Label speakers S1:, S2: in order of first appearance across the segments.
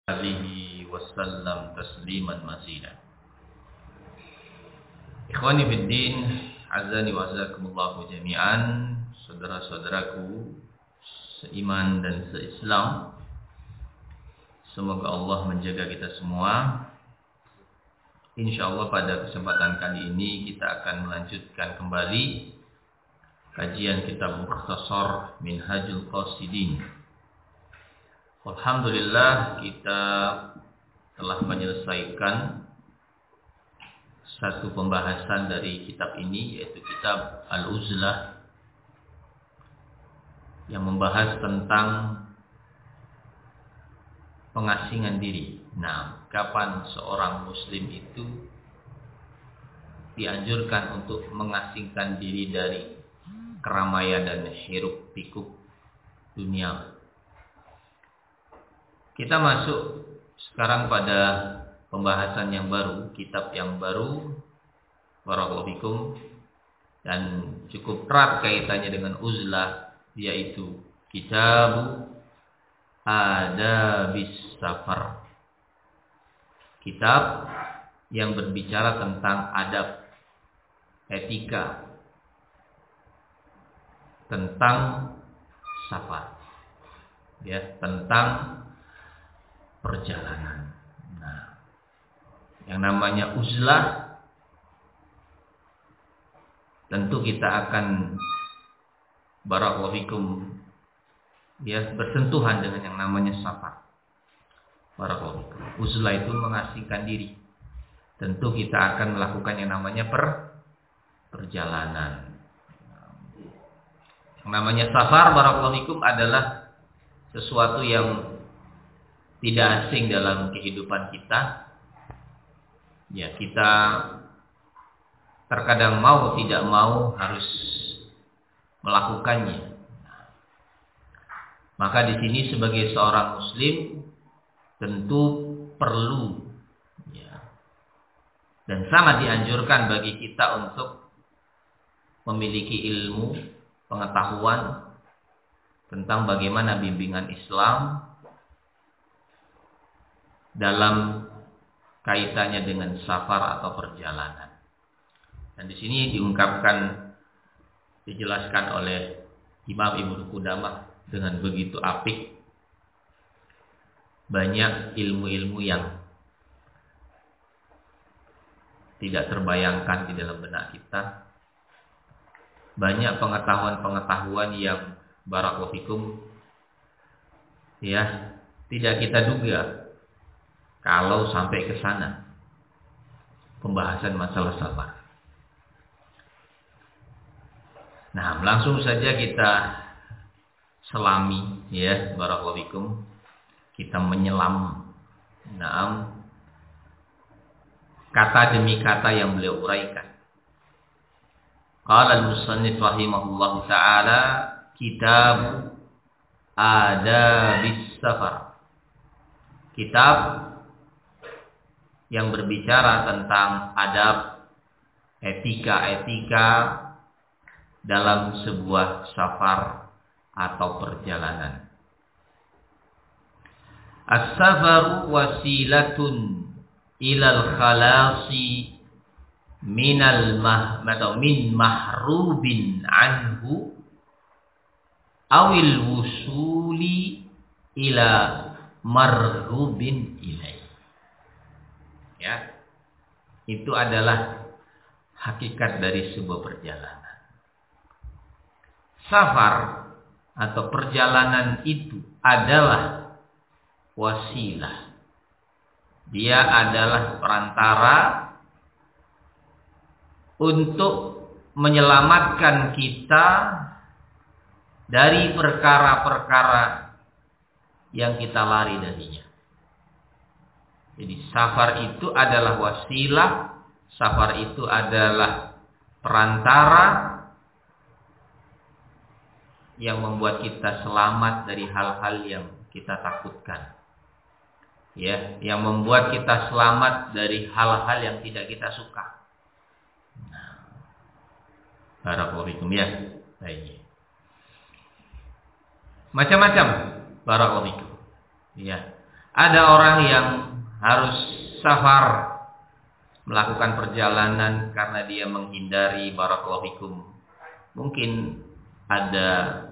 S1: alihi wasallam tasliman mazida. Ikhwani fiddin, azani wa azakumullahu jami'an, saudara-saudaraku seiman dan seislam. Semoga Allah menjaga kita semua. InsyaAllah pada kesempatan kali ini kita akan melanjutkan kembali kajian kitab Mukhtasar Minhajul Qasidin. Alhamdulillah kita telah menyelesaikan satu pembahasan dari kitab ini, yaitu kitab Al-Uzlah yang membahas tentang pengasingan diri. Nah, kapan seorang muslim itu dianjurkan untuk mengasingkan diri dari keramaian dan hiruk pikuk dunia. Kita masuk sekarang pada pembahasan yang baru, kitab yang baru, barakallahu fikum, dan cukup erat kaitannya dengan uzlah, yaitu kitab Adabis Safar. Kitab yang berbicara tentang adab, etika, tentang safar, ya, tentang perjalanan. Nah, yang namanya uzlah, tentu kita akan barakallahu fikum, ya, bersentuhan dengan yang namanya safar. Barakallahu fikum. Uzlah itu mengasingkan diri. Tentu kita akan melakukan yang namanya perjalanan. Yang namanya safar, barakallahu fikum, adalah sesuatu yang tidak asing dalam kehidupan kita. Ya, kita terkadang mau tidak mau harus melakukannya. Maka di sini sebagai seorang muslim tentu perlu, ya, dan sangat dianjurkan bagi kita untuk memiliki ilmu, pengetahuan tentang bagaimana bimbingan Islam dalam kaitannya dengan safar atau perjalanan. Dan di sini dijelaskan oleh Imam Ibnu Qudamah dengan begitu apik. Banyak ilmu-ilmu yang tidak terbayangkan di dalam benak kita. Banyak pengetahuan-pengetahuan yang barakallahu fikum, ya, tidak kita duga kalau sampai ke sana pembahasan masalah safar. Nah, langsung saja kita selami, ya, barakallahu fikum. Kita menyelam, naam, kata demi kata yang beliau uraikan. Qala al-musannif rahimahullahu ta'ala, kitab Adabis Safar. Kitab yang berbicara tentang adab, etika-etika dalam sebuah safar atau perjalanan. As-safaru wasilatun ilal khalasi min mahrubin anhu awil wusuli ila marhubin ilaih. Ya, itu adalah hakikat dari sebuah perjalanan. Safar atau perjalanan itu adalah wasilah. Dia adalah perantara untuk menyelamatkan kita dari perkara-perkara yang kita lari darinya. Jadi safar itu adalah wasilah, safar itu adalah perantara yang membuat kita selamat dari hal-hal yang kita takutkan. Ya, yang membuat kita selamat dari hal-hal yang tidak kita suka. Nah, barakallahu fikum, ya. Baik. Macam-macam, barakallahu fikum. Ya. Ada orang yang harus safar, melakukan perjalanan karena dia menghindari barakallahu fikum. Mungkin ada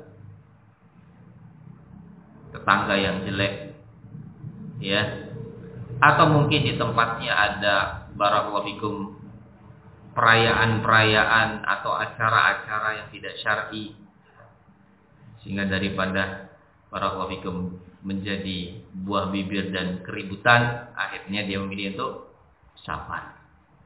S1: tetangga yang jelek, ya, atau mungkin di tempatnya ada barakallahu fikum perayaan-perayaan atau acara-acara yang tidak syar'i, sehingga daripada barakallahu fikum menjadi buah bibir dan keributan, akhirnya dia memilih untuk safar.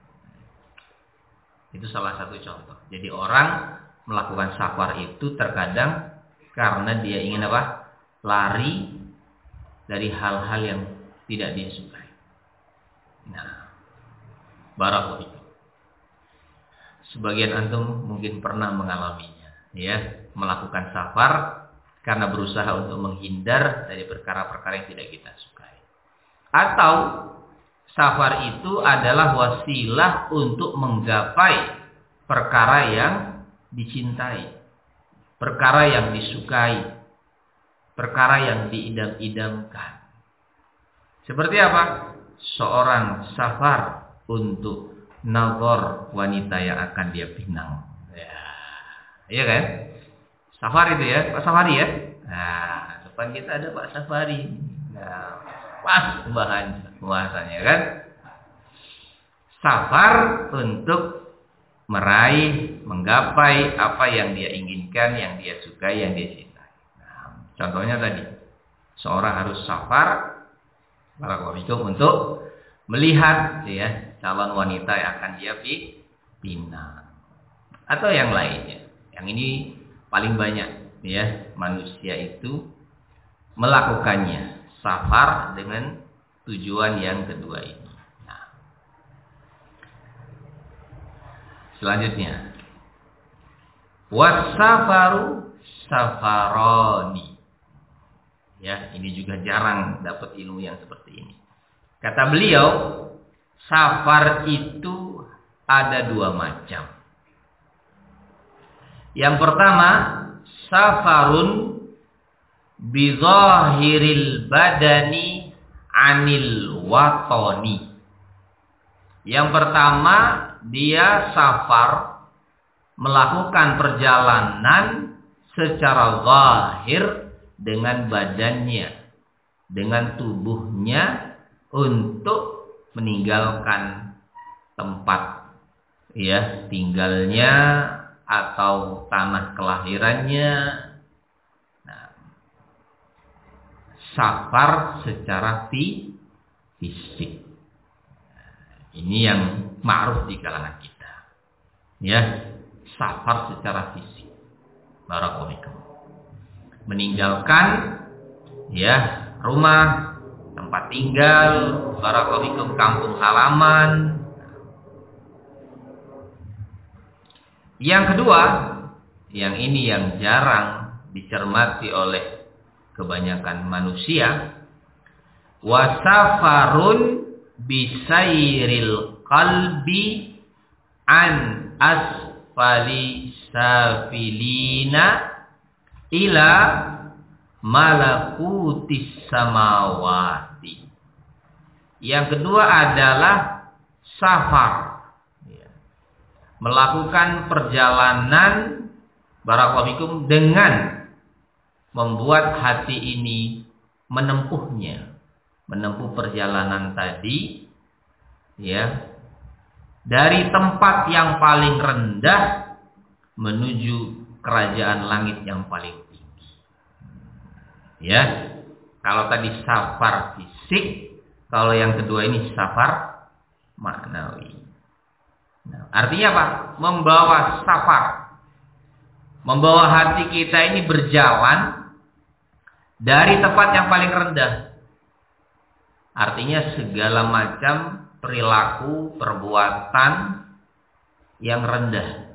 S1: Itu salah satu contoh. Jadi orang melakukan safar itu terkadang karena dia ingin apa? Lari dari hal-hal yang tidak dia sukai. Nah, barakallahu fikum. Sebagian antum mungkin pernah mengalaminya, ya, melakukan safar karena berusaha untuk menghindar dari perkara-perkara yang tidak kita sukai. Atau safar itu adalah wasilah untuk menggapai perkara yang dicintai, perkara yang disukai, perkara yang diidam-idamkan. Seperti apa? Seorang safar untuk nazar wanita yang akan dia pinang. Ya, iya kan? Safari itu ya, Pak Safari ya. Nah, depan kita ada Pak Safari. Nah, pas bahasanya kan. Safar untuk meraih, menggapai apa yang dia inginkan, yang dia sukai, yang dia cintai. Nah, contohnya tadi, seorang harus safar barakallahu fikum untuk melihat, ya, calon wanita yang akan dia pinang. Atau yang lainnya. Yang ini paling banyak, ya, manusia itu melakukannya safar dengan tujuan yang kedua ini. Nah, selanjutnya, wasafaru safaroni. Ya, ini juga jarang dapat ilmu yang seperti ini. Kata beliau, safar itu ada dua macam. Yang pertama, safarun bizahiril badani anil watoni. Yang pertama, dia safar melakukan perjalanan secara zahir dengan badannya, dengan tubuhnya untuk meninggalkan tempat, ya, tinggalnya atau tanah kelahirannya. Nah, safar secara fisik. Ini yang ma'ruf di kalangan kita. Ya, safar secara fisik. Barakallahu fikum. Meninggalkan, ya, rumah, tempat tinggal, barakallahu fikum, kampung halaman. Yang kedua, yang ini yang jarang dicermati oleh kebanyakan manusia, wasafarun bisairil qalbi an asfali safilina ila malakutis samawati. Yang kedua adalah safar, melakukan perjalanan barakallahu fikum dengan membuat hati ini menempuhnya, menempuh perjalanan tadi, ya, dari tempat yang paling rendah menuju kerajaan langit yang paling tinggi. Ya, kalau tadi safar fisik, kalau yang kedua ini safar maknawi. Nah, artinya apa? Membawa safar, membawa hati kita ini berjalan dari tempat yang paling rendah. Artinya segala macam perilaku, perbuatan yang rendah.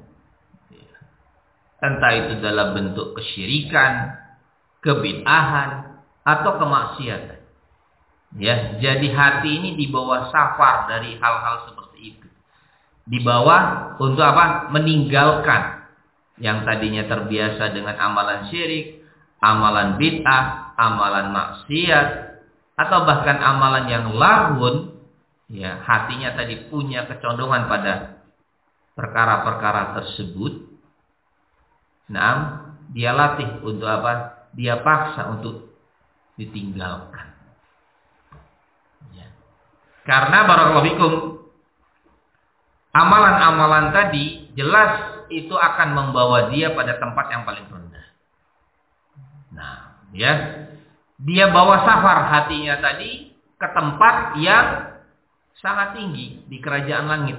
S1: Entah itu dalam bentuk kesyirikan, kebid'ahan, atau kemaksiatan. Ya, jadi hati ini dibawa safar dari hal-hal seperti itu. Dibawa untuk apa? Meninggalkan yang tadinya terbiasa dengan amalan syirik, amalan bid'ah, amalan maksiat, atau bahkan amalan yang laghun, ya, hatinya tadi punya kecondongan pada perkara-perkara tersebut. Nah, dia latih untuk apa? Dia paksa untuk ditinggalkan. Ya. Karena barakallahu fikum, amalan-amalan tadi jelas itu akan membawa dia pada tempat yang paling rendah. Nah, ya, dia bawa safar hatinya tadi ke tempat yang sangat tinggi di kerajaan langit.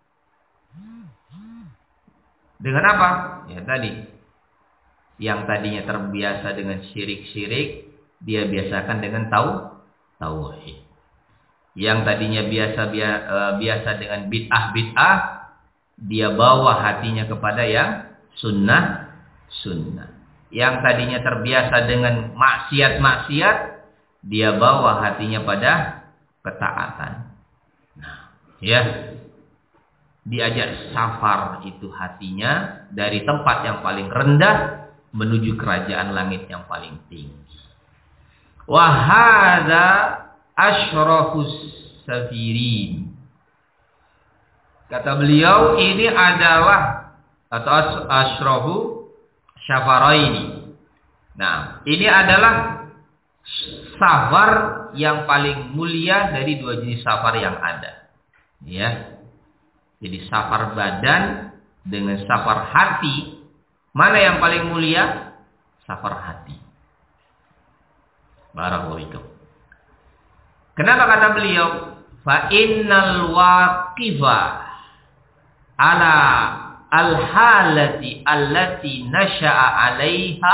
S1: Dengan apa? Ya tadi, yang tadinya terbiasa dengan syirik-syirik, dia biasakan dengan tauhid. Yang tadinya biasa dengan bid'ah, dia bawa hatinya kepada yang sunnah. Yang tadinya terbiasa dengan maksiat, dia bawa hatinya pada ketaatan. Nah, ya, diajak safar itu hatinya dari tempat yang paling rendah menuju kerajaan langit yang paling tinggi. Wa hadza asyrafus safirin. Kata beliau, ini adalah atau asyrafu syafaraini. Nah, ini adalah safar yang paling mulia dari dua jenis safar yang ada. Ya. Jadi safar badan dengan safar hati, mana yang paling mulia? Safar hati. Barakallahu fikum. Kenapa kata beliau? Fa innal waqifa ala al-halati allati nasha'a 'alaiha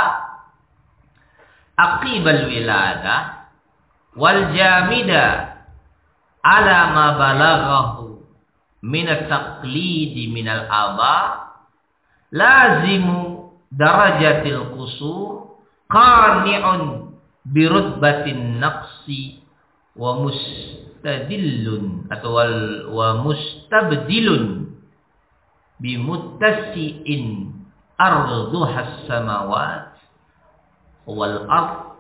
S1: aqibal wilada wal jamida ala ma balaghahu min at-taqlidi min al-aba lazimu darajatil qusur qani'un bi rutbatin naqsi wa mustadillun atau wa mustabdilun bi muttasi'in arduhas samawat wal ard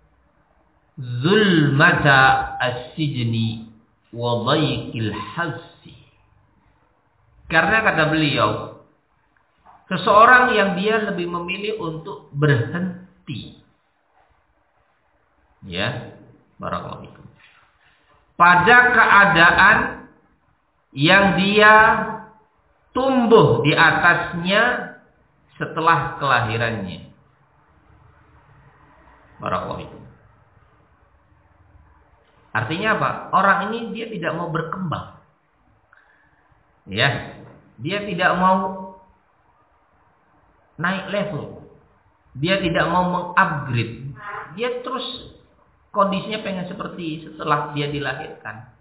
S1: zulmata as-sijni wa dhaiqil hazzi. Karena kata beliau, seseorang yang dia lebih memilih untuk berhenti, ya, barakallahu fikum, pada keadaan yang dia tumbuh di atasnya setelah kelahirannya. Barakallahu fikum. Artinya apa? Orang ini dia tidak mau berkembang. Ya, dia tidak mau naik level. Dia tidak mau mengupgrade. Dia terus kondisinya pengen seperti setelah dia dilahirkan.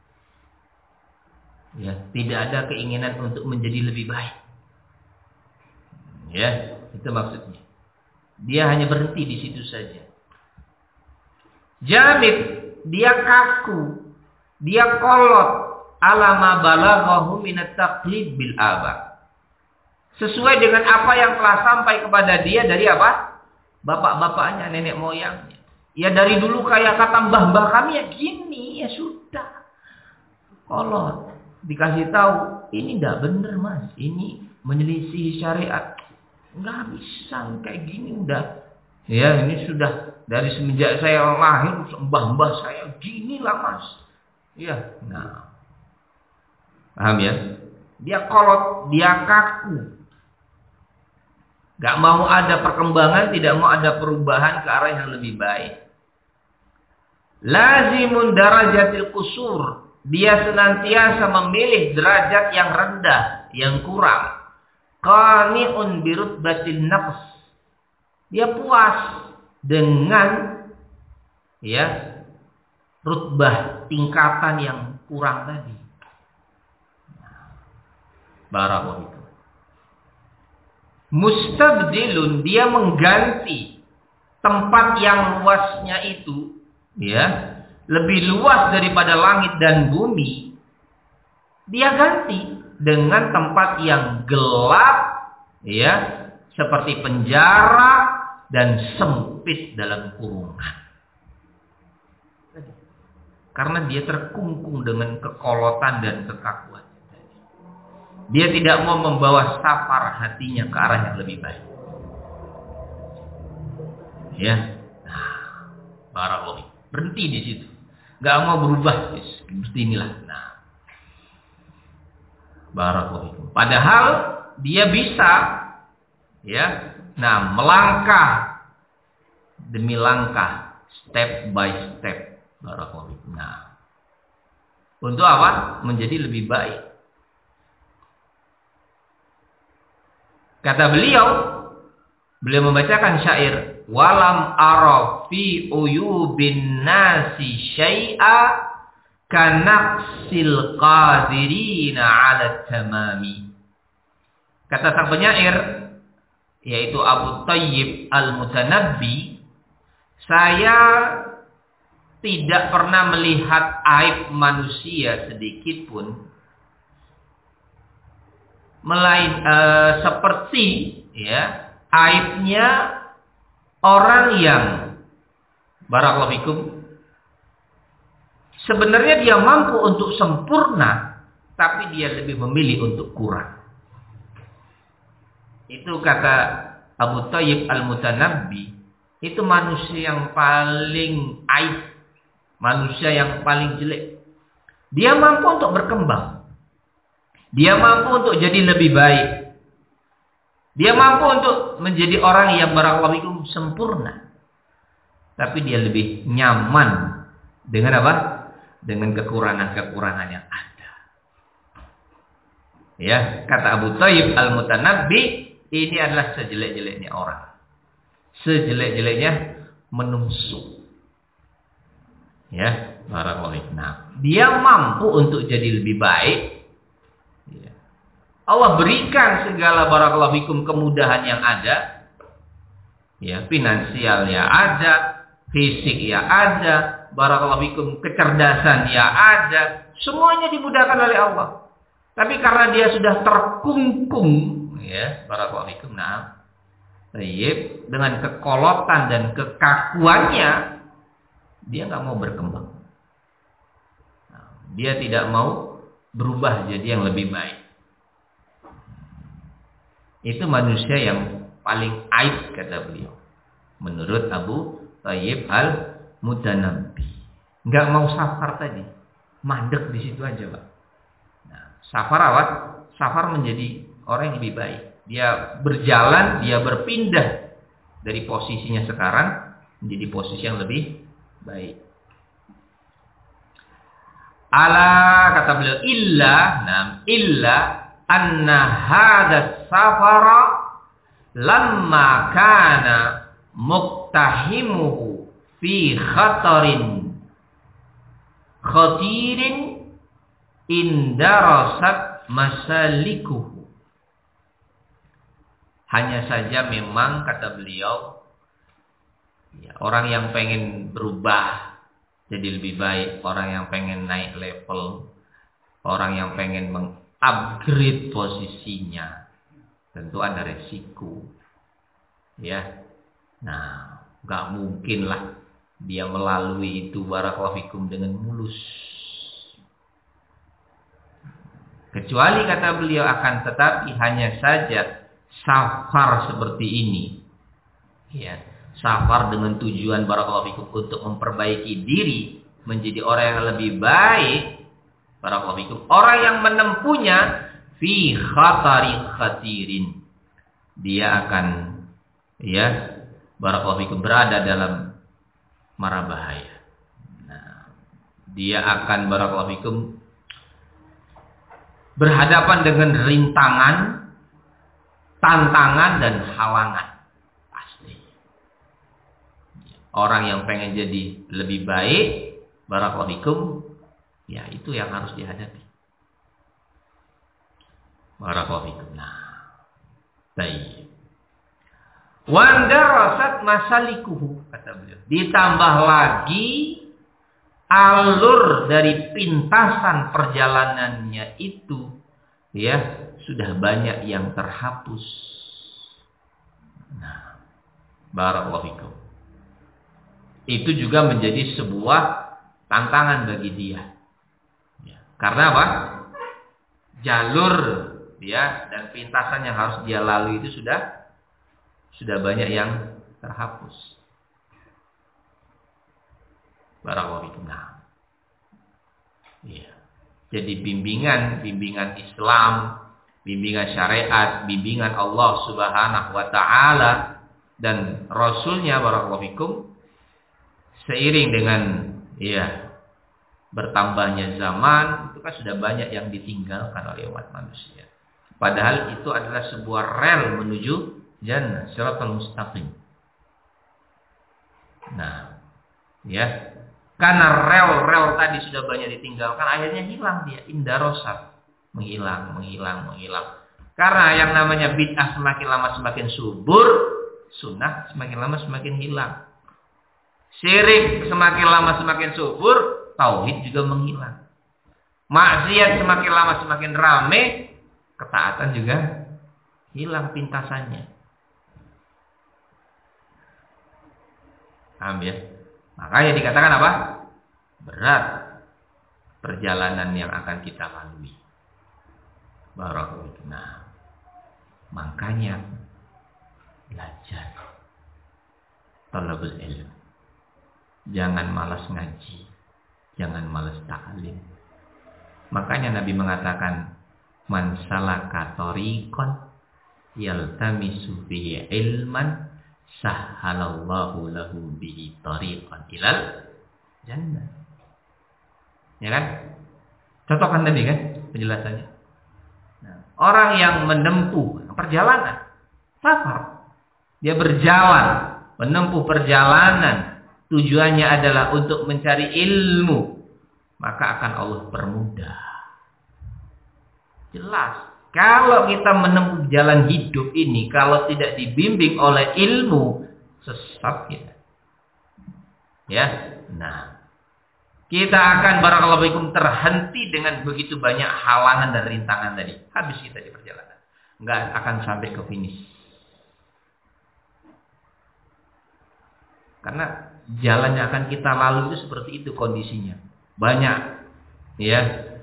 S1: Ya, tidak ada keinginan untuk menjadi lebih baik. Ya, itu maksudnya. Dia hanya berhenti di situ saja. Jamid, dia kaku, dia kolot. Alama balaghahu minat taqlid bil aba. Sesuai dengan apa yang telah sampai kepada dia dari apa? Bapak-bapaknya, nenek moyangnya. Ya dari dulu kayak kata mbah-mbah kami ya gini, ya sudah. Kolot. Dikasih tahu, ini tidak benar mas. Ini menyelisih syariat. Nggak bisa kayak gini udah. Ya ini sudah dari semenjak saya lahir, mbah-mbah saya ginilah mas. Ya, nah. Paham ya? Dia kolot, dia kaku. Gak mau ada perkembangan, tidak mau ada perubahan ke arah yang lebih baik. Lazimun darajatil qusur. Dia senantiasa memilih derajat yang rendah, yang kurang. Qani'un birutbatin naqs. Dia puas dengan ya rutbah tingkatan yang kurang tadi. Barakallahu fikum. Mustabdilun, dia mengganti tempat yang luasnya itu, ya, lebih luas daripada langit dan bumi. Dia ganti dengan tempat yang gelap, ya, seperti penjara dan sempit dalam kurungan. Karena dia terkungkung dengan kekolotan dan kekakuan. Dia tidak mau membawa safar hatinya ke arah yang lebih baik. Ya. Nah, barakallahu. Berhenti di situ. Gak mau berubah. Seperti inilah. Nah. Barakallahu. Padahal dia bisa, ya, nah, melangkah demi langkah, step by step. Barakallahu. Nah, untuk apa? Menjadi lebih baik. Kata beliau membacakan syair, walam ara fi uyubin nasi syai'a kanaqsil qadirina 'ala tamami. Kata sang penyair, yaitu Abu Thayyib Al-Mutanabbi, saya tidak pernah melihat aib manusia sedikit pun seperti, ya, aibnya orang yang barakallahu fikum sebenarnya dia mampu untuk sempurna, tapi dia lebih memilih untuk kurang. Itu kata Abu Thayyib Al-Mutanabbi, itu manusia yang paling aib, manusia yang paling jelek. Dia mampu untuk berkembang. Dia mampu untuk jadi lebih baik. Dia mampu untuk menjadi orang yang barakallahu fikum sempurna. Tapi dia lebih nyaman dengan apa? Dengan kekurangan-kekurangan yang ada. Ya, kata Abu Thayyib Al-Mutanabbi, ini adalah sejelek-jeleknya orang. Sejelek-jeleknya menungsu. Ya, barakallahu fikum. Nah, dia mampu untuk jadi lebih baik. Ya. Allah berikan segala barakallahu fikum kemudahan yang ada. Ya, finansialnya ada, fisik ya ada, barakallahu fikum kecerdasan ya ada, semuanya dimudahkan oleh Allah. Tapi karena dia sudah terkungkung, ya, barakallahu fikum, nah, dengan kekolotan dan kekakuannya, dia nggak mau berkembang. Nah, dia tidak mau berubah jadi yang lebih baik. Itu manusia yang paling aib, kata beliau, menurut Abu Thayyib Al-Mutanabbi. Nggak mau safar tadi, mandek di situ aja, Pak. Nah, safar menjadi orang yang lebih baik. Dia berjalan, dia berpindah dari posisinya sekarang menjadi posisi yang lebih baik. Ala, kata beliau, illa anna hadha safara lamma kana muktahimuhu fi khatirin indarasat masalikuhu. Hanya saja memang, kata beliau, ya, orang yang pengen berubah jadi lebih baik, orang yang pengen naik level, orang yang pengen mengupgrade posisinya, tentu ada resiko. Ya. Nah, gak mungkin lah dia melalui itu barakallahu fikum dengan mulus. Kecuali, kata beliau, akan tetapi hanya saja safar seperti ini, ya, safar dengan tujuan barakallahu fikum untuk memperbaiki diri menjadi orang yang lebih baik, barakallahu fikum, orang yang menempuhnya fi khatirin, dia akan, ya, barakallahu fikum, berada dalam mara bahaya. Nah, dia akan barakallahu fikum berhadapan dengan rintangan, tantangan dan halangan. Pasti. Orang yang pengen jadi lebih baik, barakallahu fikum, ya, itu yang harus dihadapi. Barakallahu fikum. Nah, baik. Wandarasat masalikuhu, kata beliau. Ditambah lagi alur dari pintasan perjalanannya itu, ya, sudah banyak yang terhapus. Nah, barakallahu fikum. Itu juga menjadi sebuah tantangan bagi dia. Ya. Karena apa? Jalur dia dan pintasan yang harus dia lalui itu sudah banyak yang terhapus. Barakallahu fikum. Nah. Ya. Jadi bimbingan Islam, bimbingan syariat, bimbingan Allah Subhanahu wa taala dan Rasulnya barakallahu fikum, seiring dengan bertambahnya zaman, itu kan sudah banyak yang ditinggalkan oleh umat manusia. Padahal itu adalah sebuah rel menuju jannah, siratal mustaqim. Nah, ya. Karena rel-rel tadi sudah banyak ditinggalkan, akhirnya hilang dia, indarosat. Menghilang. Karena yang namanya bid'ah semakin lama semakin subur, sunnah semakin lama semakin hilang. Syirik semakin lama semakin subur, tauhid juga menghilang. Maksiat semakin lama semakin rame, ketaatan juga hilang pintasannya. Paham ya? Makanya dikatakan apa? Berat perjalanan yang akan kita lalui. Barakallahu. Nah, makanya belajar. Talabul ilm. Jangan malas ngaji, jangan malas ta'lim. Makanya Nabi mengatakan, man salaka tariqan yaltamisu bihi ilman sahhalallahu lahu bihi tariqan ilal jannah. Ya kan? Cocokkan tadi kan penjelasannya. Nah, orang yang menempuh perjalanan, safar, dia berjalan, menempuh perjalanan, tujuannya adalah untuk mencari ilmu, maka akan Allah permudah. Jelas. Kalau kita menempuh jalan hidup ini, kalau tidak dibimbing oleh ilmu, sesat kita. Ya, nah, kita akan barakallahu fikum terhenti dengan begitu banyak halangan dan rintangan tadi. Habis kita di perjalanan, nggak akan sampai ke finish. Karena jalan yang akan kita lalui itu seperti itu kondisinya. Banyak, ya,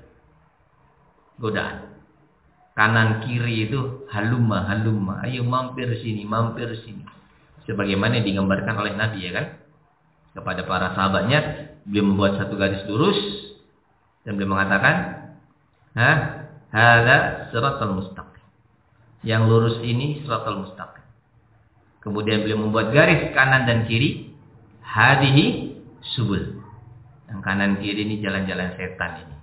S1: godaan. Kanan kiri itu halumma, ayo mampir sini. Sebagaimana digambarkan oleh Nabi, ya kan? Kepada para sahabatnya, beliau membuat satu garis lurus dan beliau mengatakan, hadza siratal mustaqim. Yang lurus ini siratal mustaqim. Kemudian beliau membuat garis kanan dan kiri, hadihi subul. Yang kanan kiri ini jalan-jalan setan ini.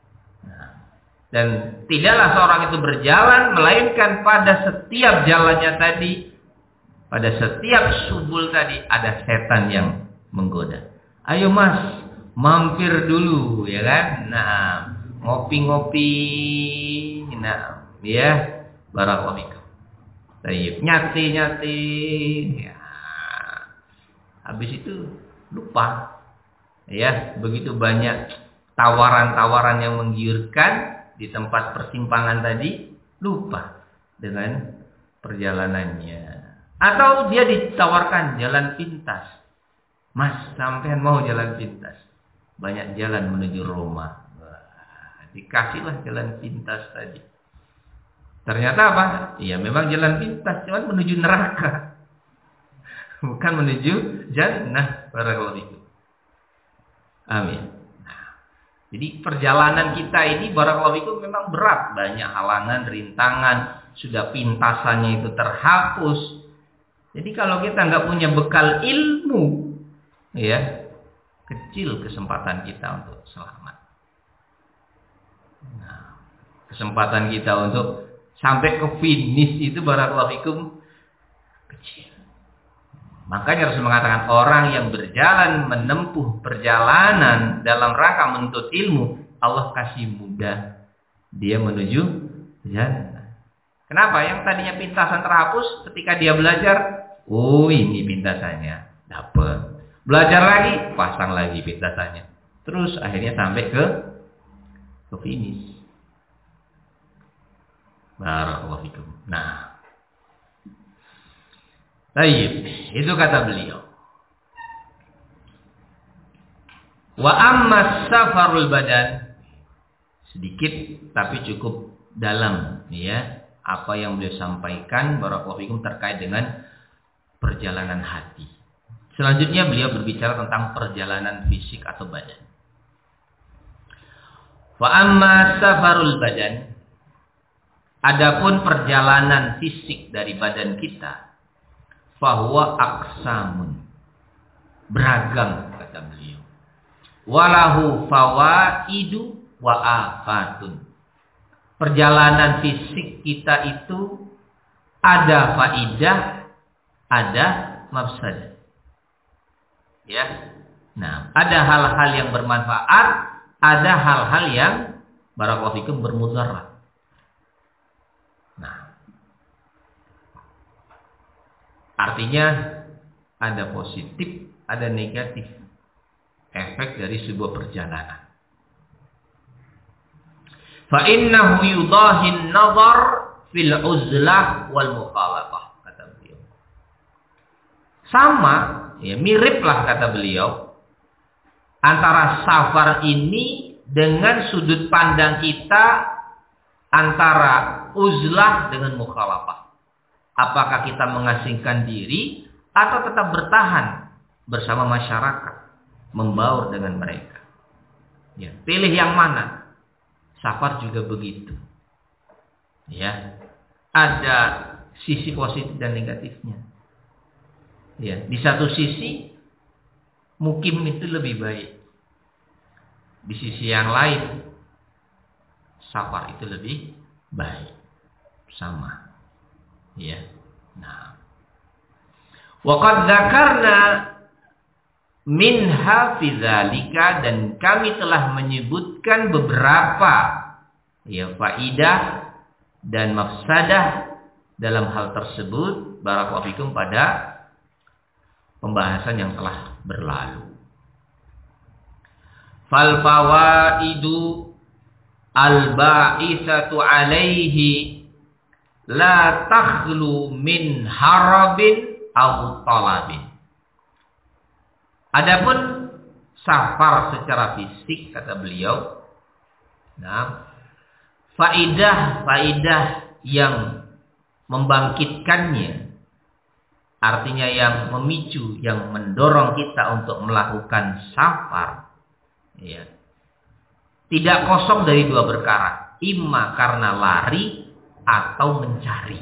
S1: Dan tidaklah seorang itu berjalan melainkan pada setiap jalannya tadi, pada setiap subul tadi ada setan yang menggoda. Ayo mas, mampir dulu, ya kan? Nah, ngopi-ngopi, nah, ya, barakallahu fikum. Tayyib, nyati, ya. Habis itu lupa, ya, begitu banyak tawaran-tawaran yang menggiurkan di tempat persimpangan tadi, lupa dengan perjalanannya. Atau dia ditawarkan jalan pintas. Mas, sampean mau jalan pintas? Banyak jalan menuju Roma. Wah, dikasihlah jalan pintas tadi. Ternyata apa? Iya, memang jalan pintas, cuma menuju neraka. Bukan menuju jannah. Barakallahu fikum. Amin. Jadi perjalanan kita ini barakallahu fikum memang berat, banyak halangan, rintangan, sudah pintasannya itu terhapus. Jadi kalau kita nggak punya bekal ilmu, ya, kecil kesempatan kita untuk selamat. Nah, kesempatan kita untuk sampai ke finish itu barakallahu fikum kecil. Makanya Rasul mengatakan orang yang berjalan menempuh perjalanan dalam rangka menuntut ilmu, Allah kasih mudah dia menuju jannah. Kenapa? Yang tadinya pintasan terhapus, ketika dia belajar, oh ini pintasannya, dapat. Belajar lagi, pasang lagi pintasannya. Terus akhirnya sampai ke finish. Barakallahu fikum. Nah, baik, itu kata beliau. Wa amma safarul badan, sedikit tapi cukup dalam ya apa yang beliau sampaikan barakallahu fikum terkait dengan perjalanan hati. Selanjutnya beliau berbicara tentang perjalanan fisik atau badan. Wa amma safarul badan, adapun perjalanan fisik dari badan kita, fahuwa aqsamun, beragam kata beliau. Walahu fawaidu wa afatun. Perjalanan fisik kita itu ada faidah, ada mafsadah. Ya. Nah, ada hal-hal yang bermanfaat, ada hal-hal yang barakallahu fikum bermudarat. Nah, artinya ada positif, ada negatif efek dari sebuah perjalanan. Fa innahu yudahin nazar fil uzlah wal mukhalafah, kata beliau. Sama, ya miriplah kata beliau antara safar ini dengan sudut pandang kita antara uzlah dengan mukhalafah. Apakah kita mengasingkan diri atau tetap bertahan bersama masyarakat, membaur dengan mereka? Ya, pilih yang mana? Safar juga begitu. Ya. Ada sisi positif dan negatifnya. Ya, di satu sisi mukim itu lebih baik. Di sisi yang lain safar itu lebih baik. Sama. Ya. Nah. Wa qad dzakarna minha fi dzalika, dan kami telah menyebutkan beberapa ya faidah dan mafsadah dalam hal tersebut barakallahu fikum pada pembahasan yang telah berlalu. Fal fawaidu al ba'itsatu alaihi la takhlu min harabin aw talabin. Adapun safar secara fisik kata beliau, nah, faidah yang membangkitkannya, artinya yang memicu, yang mendorong kita untuk melakukan safar, ya, tidak kosong dari dua perkara, imma karena lari atau mencari.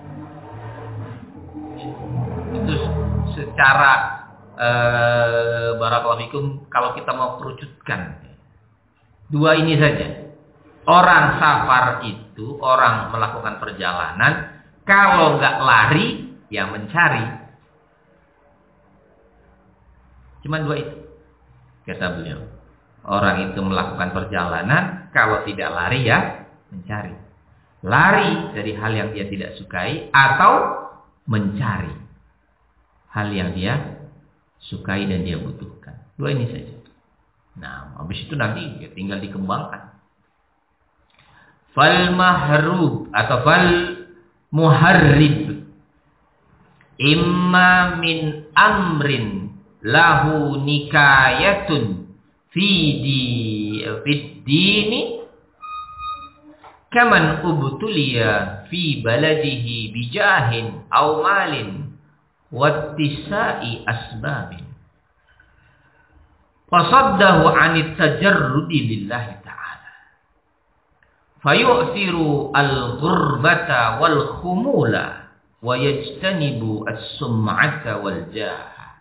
S1: Itu secara barakallahu fikum kalau kita mau kerucutkan dua ini saja. Orang safar itu orang melakukan perjalanan, kalau nggak lari ya mencari. Cuma dua itu kata beliau. Orang itu melakukan perjalanan, kalau tidak lari ya mencari. Lari dari hal yang dia tidak sukai atau mencari hal yang dia sukai dan dia butuhkan. Dua ini saja. Nah, habis itu nanti ya tinggal dikembangkan. Fal mahrub atau fal muharrib imma min amrin lahu nikayatun fi dini kaman ubtuliya fi baladihi bijahin aw malin wattisa'i asbabin fasaddahu 'anit tajarrudi lillahi ta'ala fayu'thiru al-ghurbata wal khumula wa yajtanibu as-sum'ata wal jaha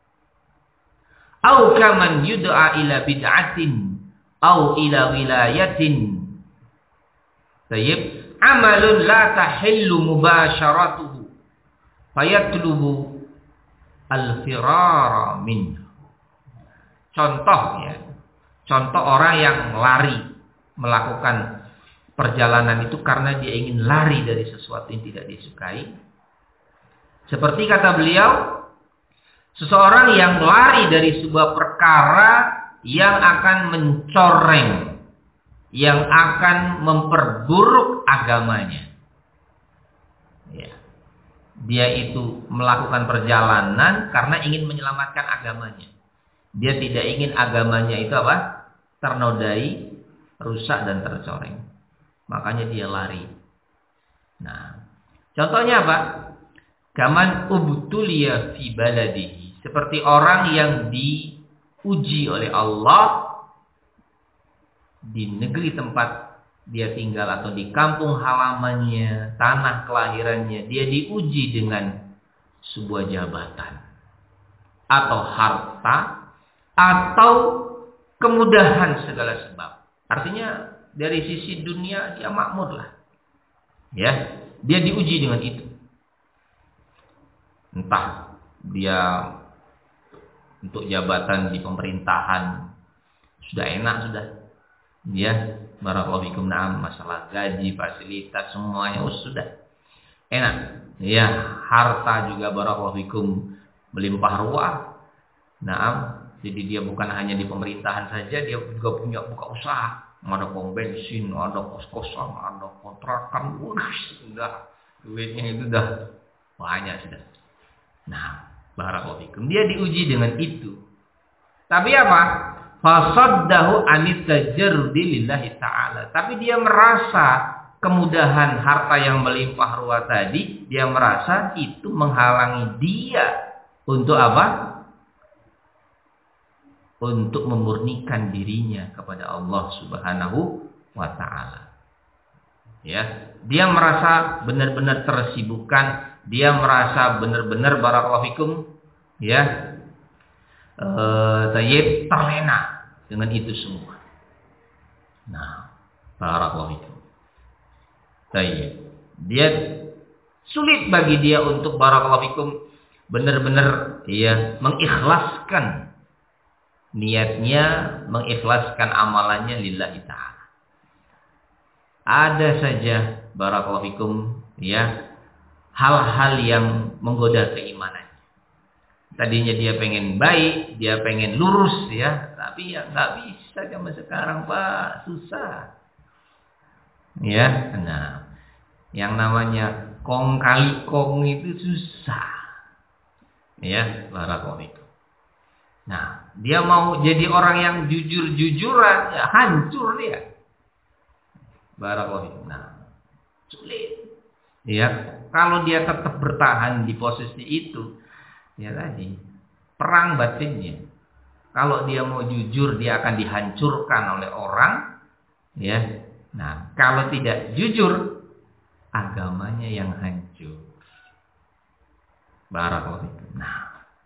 S1: aw kaman yud'a ila bid'atin aw ila wilayatin tayyib amalun la tahillu mubasharatuhu fayatlubu al-firara minhu. Contoh ya. Contoh orang yang lari melakukan perjalanan itu karena dia ingin lari dari sesuatu yang tidak disukai. Seperti kata beliau, seseorang yang lari dari sebuah perkara yang akan mencoreng, yang akan memperburuk agamanya. Ya. Dia itu melakukan perjalanan karena ingin menyelamatkan agamanya. Dia tidak ingin agamanya itu apa? Ternodai, rusak dan tercoreng. Makanya dia lari. Nah, contohnya apa? Kaman ubtuliya fi baladihi. Seperti orang yang diuji oleh Allah di negeri tempat dia tinggal atau di kampung halamannya, tanah kelahirannya. Dia diuji dengan sebuah jabatan atau harta atau kemudahan segala sebab. Artinya dari sisi dunia dia makmur lah. Ya, dia diuji dengan itu. Entah dia untuk jabatan di pemerintahan sudah enak sudah. Ya, barakallahu fikum, na'am, masalah gaji, fasilitas semuanya sudah enak. Ya, harta juga barakallahu fikum melimpah ruah. Na'am, jadi dia bukan hanya di pemerintahan saja, dia juga punya buka usaha. Ada pom bensin, ada kos-kosan, ada kontrakan. Sudah duitnya itu udah banyak sudah. Nah, barakallahu fikum, dia diuji dengan itu. Tapi apa? Fasaddahu anit tajarrudi lillahi ta'ala. Tapi dia merasa kemudahan harta yang melimpah ruah tadi, dia merasa itu menghalangi dia untuk apa? Untuk memurnikan dirinya kepada Allah Subhanahu wa ta'ala. Ya, dia merasa benar-benar tersibukkan, dia merasa benar-benar barakallahu fikum, ya, terlena dengan itu semua. Nah, barakallahu fikum. Dia sulit bagi dia untuk barakallahu fikum benar-benar ya mengikhlaskan niatnya, mengikhlaskan amalannya lillahi ta'ala. Ada saja barakallahu fikum ya hal-hal yang menggoda keimanan. Tadinya dia pengen baik, dia pengen lurus ya, tapi ya nggak bisa zaman sekarang Pak, susah. Ya, nah, yang namanya kong kali kong itu susah. Ya, barakallahu fikum. Nah, dia mau jadi orang yang jujur-jujuran, ya hancur dia. Barakallahu fikum. Nah, sulit. Ya, kalau dia tetap bertahan di posisi itu, ya tadi, perang batinnya. Kalau dia mau jujur, dia akan dihancurkan oleh orang. Ya, nah, kalau tidak jujur, agamanya yang hancur. Barakallahu fikum. Nah,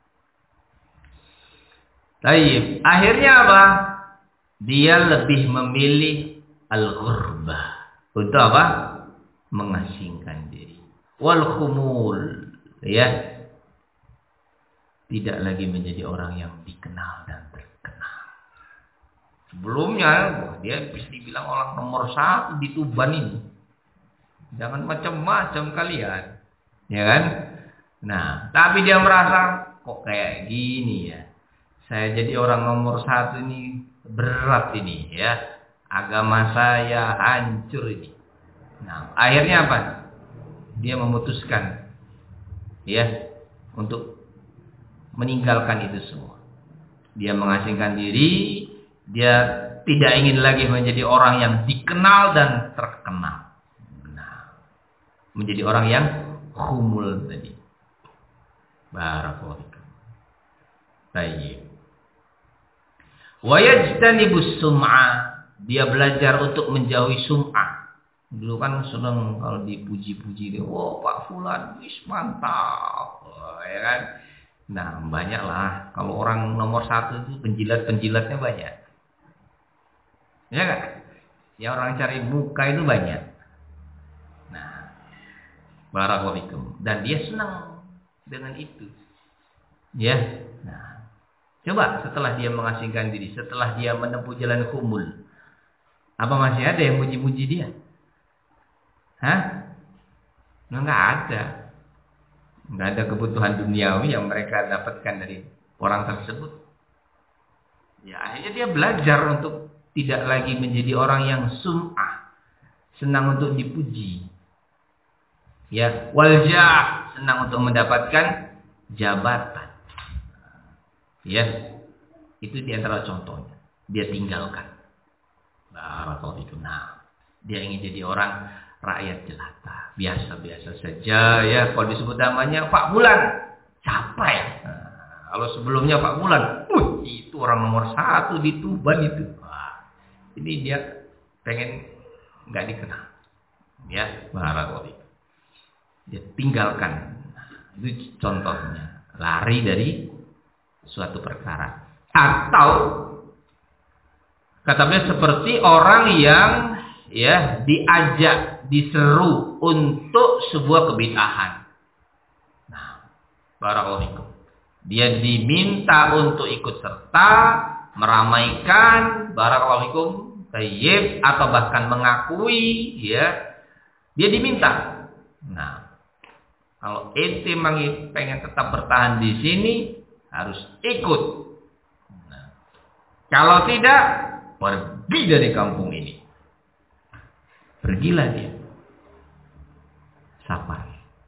S1: baik, akhirnya apa? Dia lebih memilih al-ghurbah. Untuk apa? Mengasingkan diri. Wal khumul, ya. Tidak lagi menjadi orang yang dikenal dan terkenal. Sebelumnya dia bisa dibilang orang nomor 1 di Tuban ini. Jangan macam-macam kalian, ya kan? Nah, tapi dia merasa kok kayak gini ya. Saya jadi orang nomor 1 ini berat ini ya. Agama saya hancur ini. Nah, akhirnya apa? Dia memutuskan ya untuk meninggalkan itu semua. Dia mengasingkan diri, dia tidak ingin lagi menjadi orang yang dikenal dan terkenal. Nah, menjadi orang yang khumul tadi. Barakallahu fikum. Baik. Wa yajtanibus sum'ah. Dia belajar untuk menjauhi sum'ah. Dulu kan senang kalau dipuji-puji dia, "Wah, Pak Fulan wis mantap." Ya kan? Nah, banyaklah kalau orang nomor 1 itu penjilat-penjilatnya banyak. Ya kan? Ya, orang cari muka itu banyak. Nah, barakallahu fikum. Dan dia senang dengan itu. Ya. Nah, coba setelah dia mengasingkan diri, setelah dia menempuh jalan khumul, apa masih ada yang muji-muji dia? Hah? Enggak ada. Enggak ada kebutuhan duniawi yang mereka dapatkan dari orang tersebut. Ya, akhirnya dia belajar untuk tidak lagi menjadi orang yang sum'ah, senang untuk dipuji. Ya, waljah, senang untuk mendapatkan jabatan. Ya. Itu di antara contohnya. Dia tinggalkan. Nah, dia ingin jadi orang rakyat jelata, biasa-biasa saja ya. Kalau disebut namanya Pak Bulan, siapa ya? Nah, kalau sebelumnya Pak Bulan, itu orang nomor 1 di Tuban itu. Wah, ini dia pengen nggak dikenal, ya. Barakallahu. Dia tinggalkan. Itu contohnya, lari dari suatu perkara. Atau kata beliau seperti orang yang ya diajak, diseru untuk sebuah kebid'ahan. Nah, barakallahu. Dia diminta untuk ikut serta meramaikan, barakallahu, tayyib, atau bahkan mengakui, ya. Dia diminta. Nah, kalau ente pengen tetap bertahan di sini, harus ikut. Nah, kalau tidak, pergi dari kampung ini. Pergilah dia. Sabar.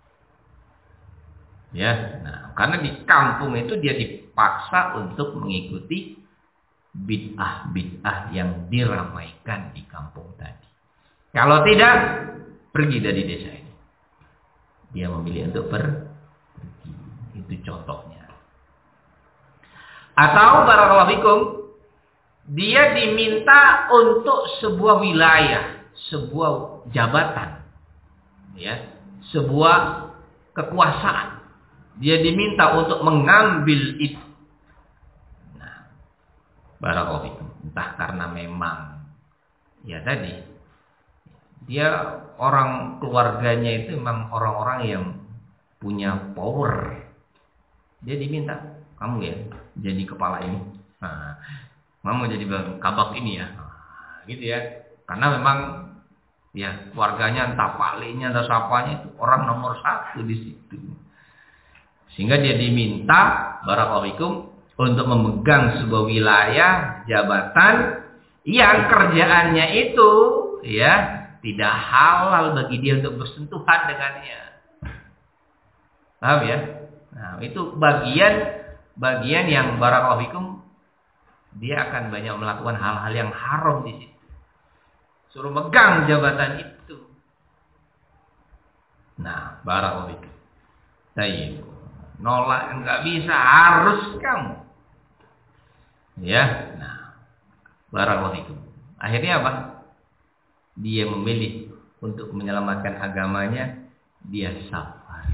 S1: Ya, nah, karena di kampung itu dia dipaksa untuk mengikuti bid'ah yang diramaikan di kampung tadi. Kalau tidak, pergi dari desa ini. Dia memilih untuk pergi. Itu contohnya. Atau barakallahu fikum, dia diminta untuk sebuah wilayah, sebuah jabatan, ya, sebuah kekuasaan. Dia diminta untuk mengambil itu. Nah, barakallahu fikum, entah karena memang ya tadi dia orang keluarganya itu memang orang-orang yang punya power. Dia diminta, kamu ya jadi kepala ini. Nah, kamu jadi kabak ini ya. Nah, gitu ya. Karena memang ya keluarganya entah paklinya entah siapanya itu orang nomor 1 di situ. Sehingga dia diminta barakallahu fikum untuk memegang sebuah wilayah jabatan yang kerjaannya itu ya tidak halal bagi dia untuk bersentuhan dengannya. Paham ya? Nah, itu bagian yang barakallahu fikum dia akan banyak melakukan hal-hal yang haram di situ. Suruh megang jabatan itu. Nah, barakallahu fikum. Tayyib. Nolak enggak bisa, harus kamu. Ya, nah, barakallahu fikum. Akhirnya apa? Dia memilih untuk menyelamatkan agamanya, dia sabar.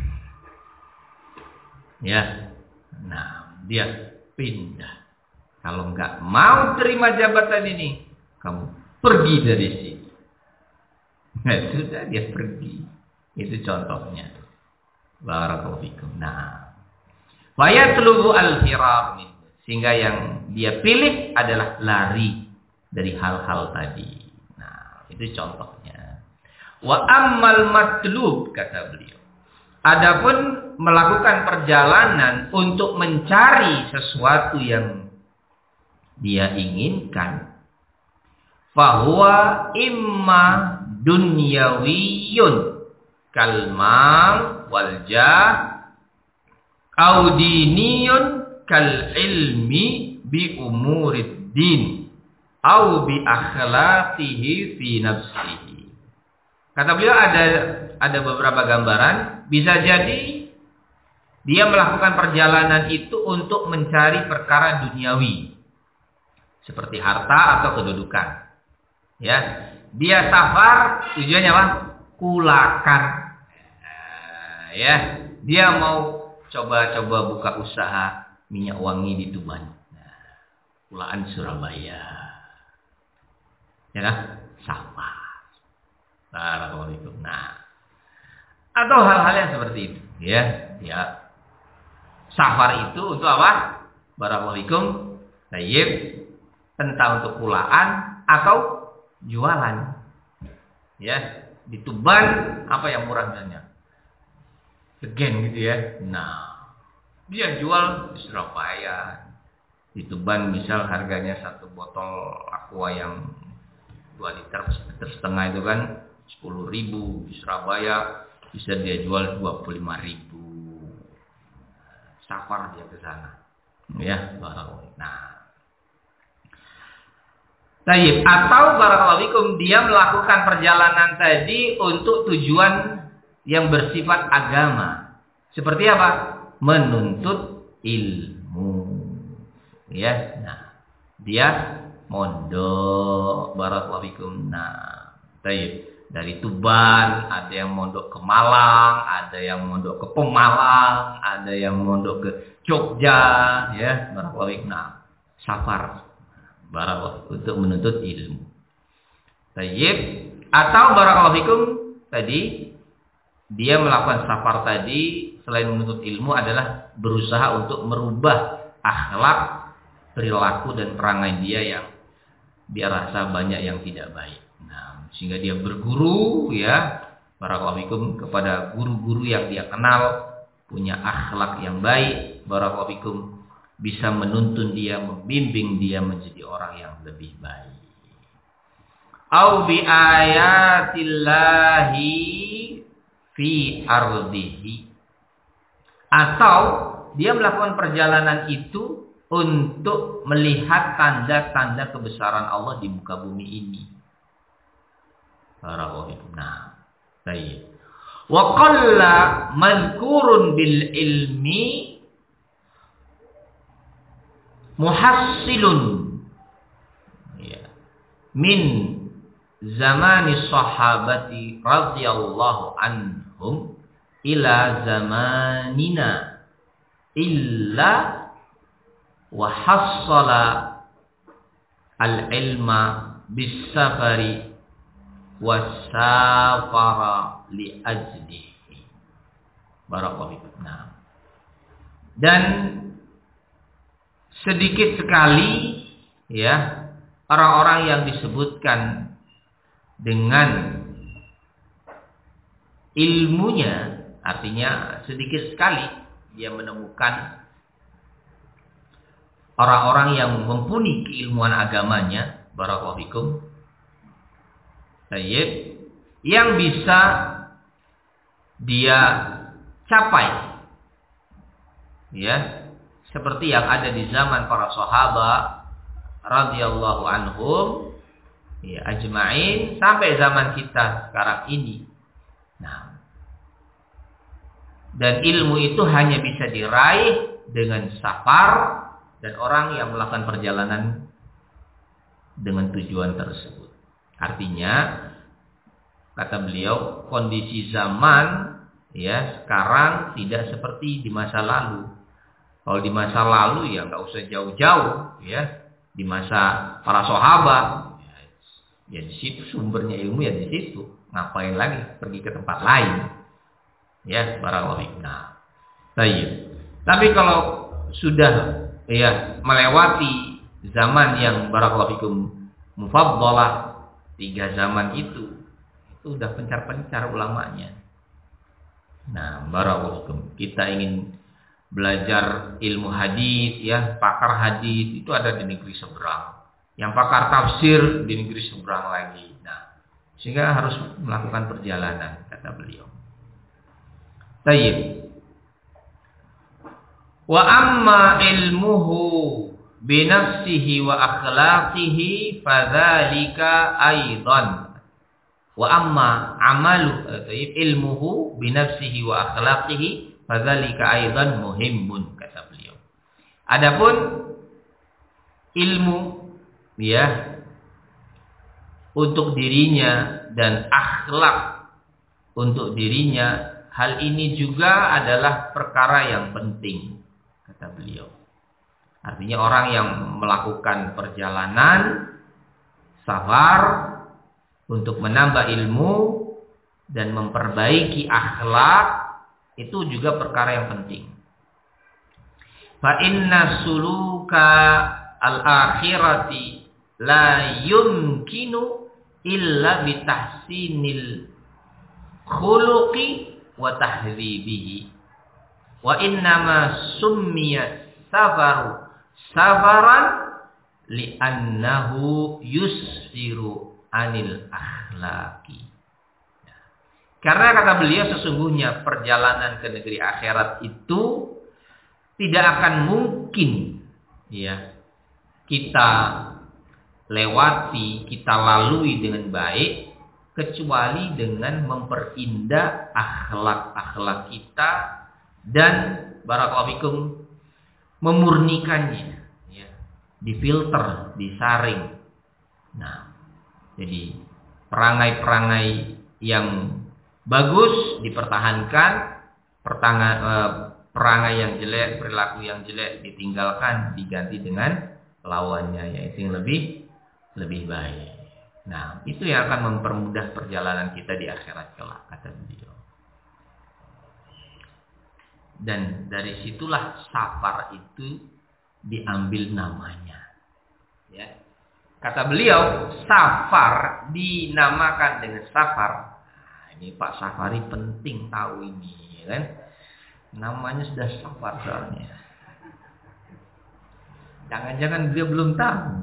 S1: Ya. Nah, dia pindah. Kalau enggak mau terima jabatan ini, kamu pergi dari sini. Nah, sudah dia pergi. Itu contohnya. Barakallahu fikum. Nah, fayatlubu al-firar, sehingga yang dia pilih adalah lari dari hal-hal tadi. Nah, itu contohnya. Wa ammal matlub, kata beliau. Adapun melakukan perjalanan untuk mencari sesuatu yang dia inginkan, fahuwa imma dunyawiyun kalmal wal jah au diniyun kal ilmi bi umurid din au bi akhlaqihi fi nafsihi. Kata beliau ada beberapa gambaran. Bisa jadi dia melakukan perjalanan itu untuk mencari perkara duniawi seperti harta atau kedudukan. Ya, dia safar tujuannya apa? Kulakan. Ya, dia mau coba-coba buka usaha minyak wangi di Tuban. Kulaan Surabaya. Ya kan? Safar. Barakallahu. Nah, atau hal-hal yang seperti itu, ya. Ya. Safar itu untuk apa? Barakallahu. Tayyib, entah untuk kulaan atau jualan. Ya, di Tuban apa yang murah harganya? Segen gitu ya. Nah, dia jual di Surabaya. Di Tuban misal harganya satu botol aqua yang 2 liter setengah itu kan 10.000. Di Surabaya bisa dia jual 25.000. Safar dia ke sana. Ya, nah. Tayyib. Atau barakallahu fikum dia melakukan perjalanan tadi untuk tujuan yang bersifat agama. Seperti apa? Menuntut ilmu. Ya. Nah, dia mondok barakallahu fikum. Nah, tayyib. Dari Tuban, ada yang mondok ke Malang, ada yang mondok ke Pemalang, ada yang mondok ke Jogja, ya, barakallahu fikum. Nah, safar barakallahu untuk menuntut ilmu. Tayyib. Atau barakallahu fikum tadi dia melakukan safar tadi selain menuntut ilmu adalah berusaha untuk merubah akhlak, perilaku dan perangai dia yang dia rasa banyak yang tidak baik. Nah, sehingga dia berguru ya barakallahu fikum kepada guru-guru yang dia kenal punya akhlak yang baik, barakallahu fikum bisa menuntun dia, membimbing dia menjadi orang yang lebih baik. Au bi ayatillahi fi ardihi. Atau dia melakukan perjalanan itu untuk melihat tanda-tanda kebesaran Allah di muka bumi ini. Nah, baik. Wa qalla madhkurun bil ilmi muhassilun ya min zamani sahabati radhiyallahu anhum ila zamanina illa wa hassala al ilma bis safari wasafara li ajlihi. Barakallahu fikum. Nah, dan sedikit sekali ya orang-orang yang disebutkan dengan ilmunya, artinya sedikit sekali dia menemukan orang-orang yang mumpuni keilmuan agamanya, barakallahu fikum. Tayyib, yang bisa dia capai ya seperti yang ada di zaman para sahabat radhiyallahu anhum ya ajma'in sampai zaman kita sekarang ini. Nah, dan ilmu itu hanya bisa diraih dengan safar dan orang yang melakukan perjalanan dengan tujuan tersebut. Artinya kata beliau kondisi zaman ya sekarang tidak seperti di masa lalu. Kalau di masa lalu ya nggak usah jauh-jauh ya di masa para sahabat ya di situ sumbernya ilmu ya di situ. Ngapain lagi pergi ke tempat lain ya barakallahu fiik. Nah, tapi kalau sudah ya melewati zaman yang barakallahu fikum mufaddalah 3 zaman itu udah pencar-pencar ulamanya. Nah, barakallahu fikum. Kita ingin belajar ilmu hadis ya, pakar hadis itu ada di negeri seberang. Yang pakar tafsir di negeri seberang lagi. Nah, sehingga harus melakukan perjalanan kata beliau. Tayyib. Wa amma ilmuhu binafsihi wa akhlaqihi fadzalika aidan. Wa amma amalu ilmuhu binafsihi wa akhlaqihi fadzalika aidan muhimmun kata beliau. Adapun ilmu ya untuk dirinya dan akhlak untuk dirinya, hal ini juga adalah perkara yang penting kata beliau. Artinya orang yang melakukan perjalanan safar untuk menambah ilmu dan memperbaiki akhlak itu juga perkara yang penting. Fa inna suluka al-akhirati la yumkinu illa bitahsinil khuluqi wa tahdzibihi. Wa innama summiyat safaru safaran li'annahu yusfiru anil akhlaqi. Karena kata beliau sesungguhnya perjalanan ke negeri akhirat itu tidak akan mungkin ya kita lewati, kita lalui dengan baik kecuali dengan memperindah akhlak-akhlak kita dan barakallahu fikum memurnikannya, ya, difilter, disaring. Nah, jadi perangai-perangai yang bagus dipertahankan, perangai yang jelek, perilaku yang jelek ditinggalkan, diganti dengan lawannya, yaitu yang lebih baik. Nah, itu yang akan mempermudah perjalanan kita di akhirat kelak, kata beliau. Dan dari situlah safar itu diambil namanya. Ya. Kata beliau, safar dinamakan dengan safar. Nah, ini Pak Safari penting tahu ini, ya kan? Namanya sudah safar soalnya. Jangan-jangan dia belum tahu.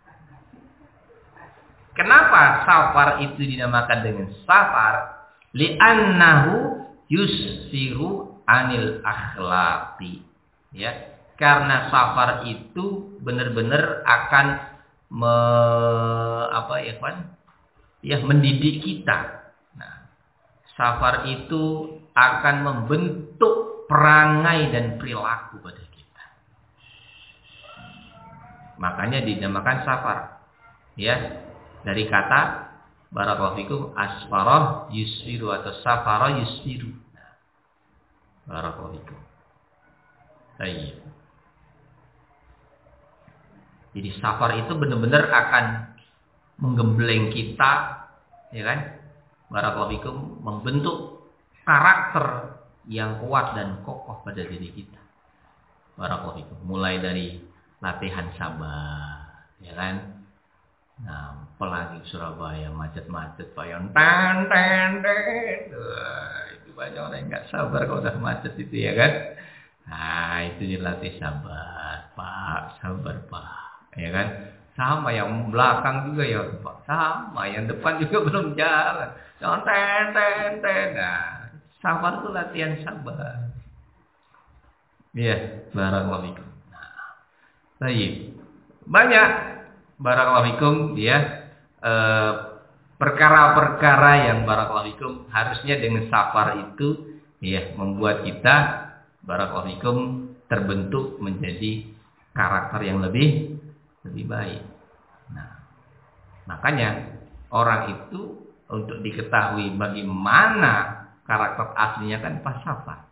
S1: Kenapa safar itu dinamakan dengan safar? Li'annahu yusfiru anil akhlaqi. Ya, karena safar itu benar-benar akan mendidik kita. Nah, safar itu akan membentuk perangai dan perilaku pada kita. Makanya dinamakan safar. Ya. Dari kata barakallahu fikum asfarah yusfiru atau safara yusfiru. Nah, barakallahu fikum. Baik. Jadi safar itu benar-benar akan menggembleng kita, ya kan? Barakallahu fikum, membentuk karakter yang kuat dan kokoh pada diri kita. Barakallahu fikum. Mulai dari latihan sabar, ya kan? Nah, apalagi Surabaya macet-macet, payon ten. Itu banyak orang yang nggak sabar kalau udah macet itu, ya kan? Nah, itu dilatih sabar, Pak, sabar, Pak, ya kan? Sama yang belakang juga ya, Pak, sama yang depan juga belum jalan, jangan ten. Nah, sabar itu latihan sabar. Iya, barakallahu fikum. Nah, baik, banyak. Barakallahu fikum, ya, perkara-perkara yang barakallahu fikum harusnya dengan safar itu, ya, membuat kita barakallahu fikum terbentuk menjadi karakter yang lebih baik. Nah, makanya orang itu untuk diketahui bagaimana karakter aslinya kan pas safar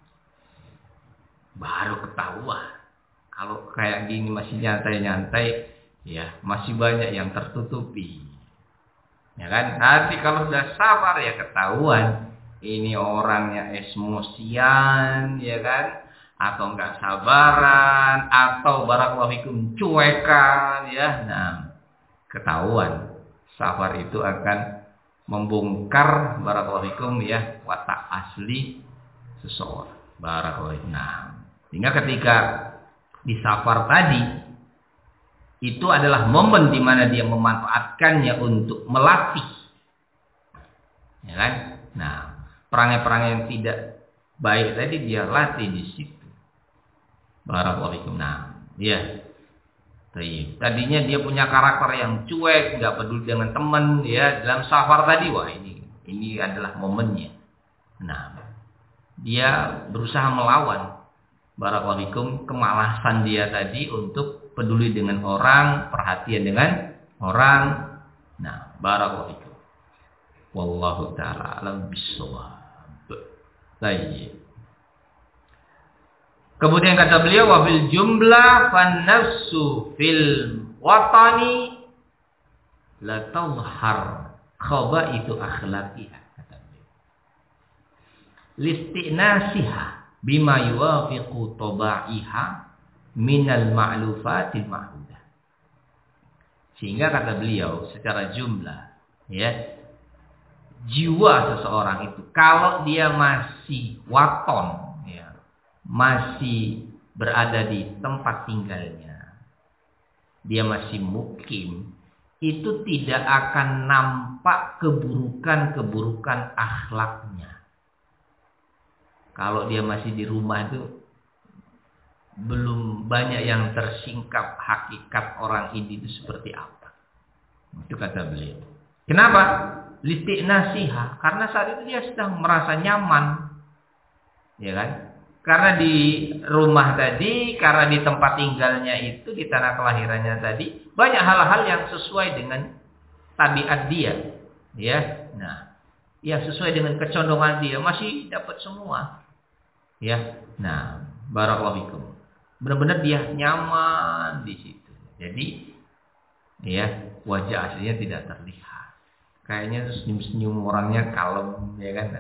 S1: baru ketahuan. Kalau kayak gini masih nyantai-nyantai, ya, masih banyak yang tertutupi. Ya kan? Nanti kalau sudah safar ya ketahuan ini orangnya emosian, ya kan? Atau enggak sabaran, atau barakallahu fikum cuekan, ya. Nah, ketahuan. Safar itu akan membongkar barakallahu fikum, ya, watak asli seseorang. Barakallahu fikum. Nah, sehingga ketika di safar tadi itu adalah momen di mana dia memanfaatkannya untuk melatih, ya kan? Nah, perangai-perangai yang tidak baik tadi dia latih di situ. Barakallahu fikum. Nah, ya. Tadinya dia punya karakter yang cuek, nggak peduli dengan teman, ya. Dalam safar tadi, wah ini adalah momennya. Nah, dia berusaha melawan barakallahu fikum kemalasan dia tadi untuk peduli dengan orang, perhatian dengan orang. Nah, barakallahu fikum. Wallahu ta'ala alam bissawab. Baik. Kemudian kata beliau, wa bil jumlah fan nafsu fil watani la tazhar khabaitu akhlaqiha, kata beliau. Listinasiha bima yuwafiqu taba'iha minal ma'lufatil ma'hudah. Sehingga kata beliau secara jumlah, ya, jiwa seseorang itu kalau dia masih waton, ya, masih berada di tempat tinggalnya, dia masih mukim, itu tidak akan nampak keburukan-keburukan akhlaknya. Kalau dia masih di rumah itu belum banyak yang tersingkap hakikat orang ini itu seperti apa. Itu kata beliau. Kenapa? Listi'nasiha, karena saat itu dia sedang merasa nyaman. Ya kan? Karena di rumah tadi, karena di tempat tinggalnya itu, di tanah kelahirannya tadi, banyak hal-hal yang sesuai dengan tabiat dia. Ya. Nah, yang sesuai dengan kecondongan dia masih dapat semua. Ya. Nah, barakallahu fikum. Benar-benar dia nyaman di situ. Jadi, ya, wajah aslinya tidak terlihat. Kayaknya senyum-senyum orangnya kalem, ya kan?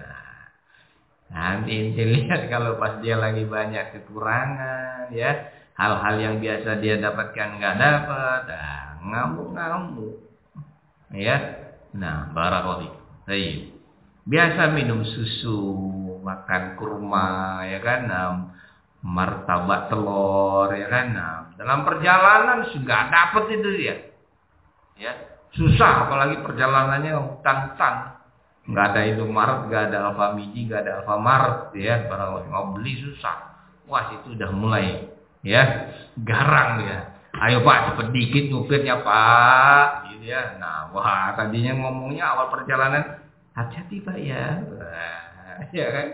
S1: Nanti ente lihat kalau pas dia lagi banyak kekurangan, ya, hal-hal yang biasa dia dapatkan nggak dapat, ngamuk-ngamuk, ya. Nah, barakallahu fikum. Biasa minum susu, makan kurma, ya kan? Martabak telur, ya kan? Dalam perjalanan sudah dapat itu dia, ya. Susah, apalagi perjalanannya hutan-hutan. Nggak ada Indomaret, nggak ada Alfamidi, nggak ada Alfamart, ya. Barang mau beli susah. Wah, itu udah mulai, ya, garang dia. Ayo Pak, cepet dikit nyupirnya Pak, gitu ya. Nah, wah, tadinya ngomongnya awal perjalanan, hati-hati Pak ya, ya kan.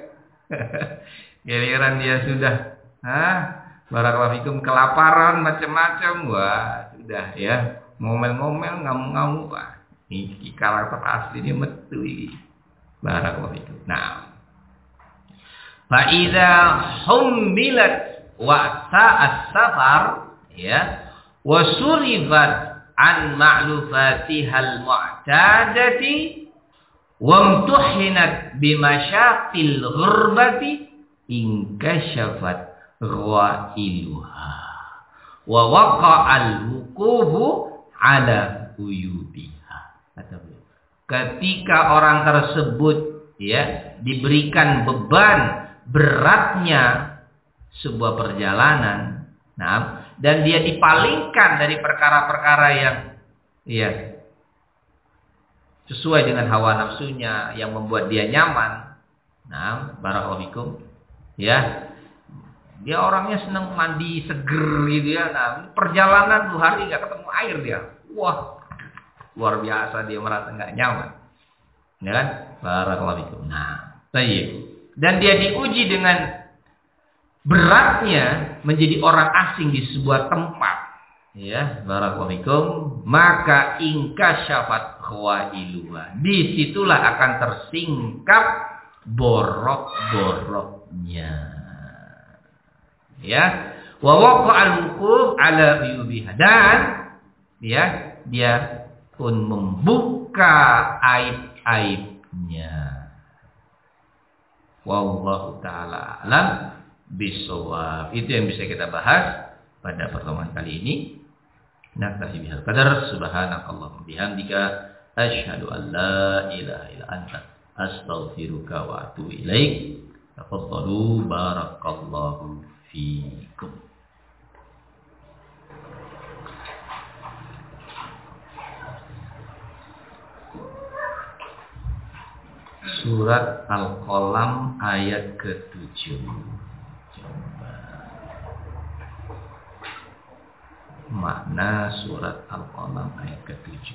S1: Giliran dia sudah, barakallahu fikum, kelaparan macam-macam, wah, sudah ya. Ngomel-ngomel, ngamuk-ngamuk, Pak. Ini karakter asli ini metu ini. Barakallahu fikum. Nah, fa idza hummilat wa sa'as safar, ya, wa surifat an ma'lufatihal mu'tadati wa imtuhinat bimasyaqil ghurbati inkashafat ghailuha wa waqa'al wuqubu ala uyubiha. Kata beliau, ketika orang tersebut, ya, diberikan beban beratnya sebuah perjalanan, nah, dan dia dipalingkan dari perkara-perkara yang, ya, sesuai dengan hawa nafsunya, yang membuat dia nyaman. Nah, barakallahu fikum, ya, dia orangnya senang mandi seger gitu ya. Nah, perjalanan 2 hari nggak ketemu air dia. Wah, luar biasa, dia merasa nggak nyaman. Ya kan? Barakallahu fikum. Nah, baik. Dan dia diuji dengan beratnya menjadi orang asing di sebuah tempat. Ya, barakallahu fikum. Maka ingkasyafat khawailuha. Disitulah akan tersingkap borok-boroknya. Ya, wa waqa'al wuquf ala uyubiha, dan ya, dia pun membuka aib-aibnya. Wallahu taala alam bisawab. Itu yang bisa kita bahas pada pertemuan kali ini. Naktafi bihal qadar. Subhanakallahumma bihamdika asyhadu an la ilaha illa anta astaghfiruka wa atubu ilaik. Tafadhalu barakallahu fikum. Surat Al-Qalam ayat ke-7. Coba. Makna surat Al-Qalam ayat ke-7.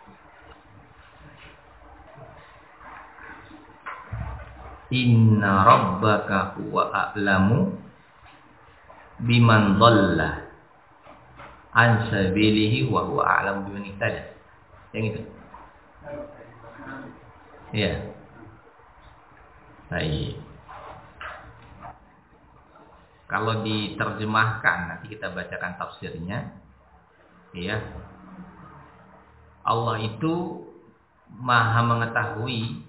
S1: Inna rabbaka huwa a'lamu biman dhalla an sabilihi wa huwa a'lamu biman ihtada. Yang itu. Ya. Baik. Kalau diterjemahkan, nanti kita bacakan tafsirnya. Ya. Allah itu Maha mengetahui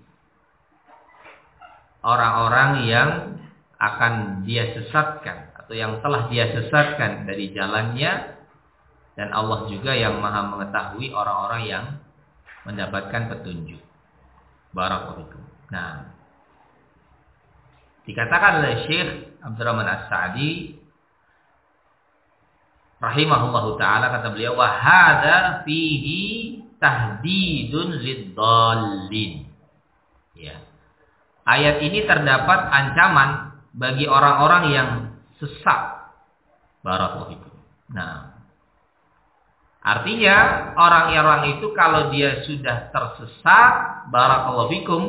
S1: orang-orang yang akan dia sesatkan atau yang telah dia sesatkan dari jalannya, dan Allah juga yang Maha mengetahui orang-orang yang mendapatkan petunjuk. Barakallahu. Nah, dikatakan oleh Syekh Abdurrahman As-Sa'di rahimahullahu taala, kata beliau, wa hadza fihi tahdidun liddallin. Ya. Ayat ini terdapat ancaman bagi orang-orang yang sesat. Barakallahu. Nah, Artinya orang-orang itu kalau dia sudah tersesat, barakallahu fikum,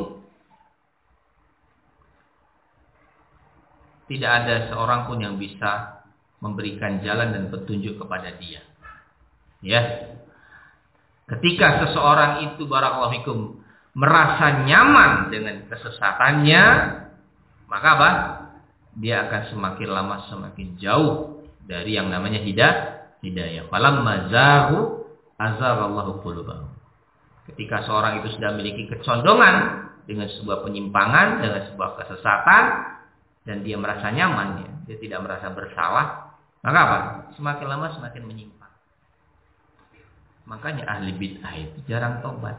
S1: tidak ada seorang pun yang bisa memberikan jalan dan petunjuk kepada dia. Ya. Ketika seseorang itu barakallahu fikum merasa nyaman dengan kesesatannya, maka apa? Dia akan semakin lama semakin jauh dari yang namanya hidayah. Falamma zaghu azaghallahu qulubahum. Ketika seorang itu sudah memiliki kecondongan dengan sebuah penyimpangan, dengan sebuah kesesatan, dan dia merasa nyaman, dia tidak merasa bersalah, maka apa? Semakin lama semakin menyimpang. Makanya ahli bid'ah itu jarang tobat.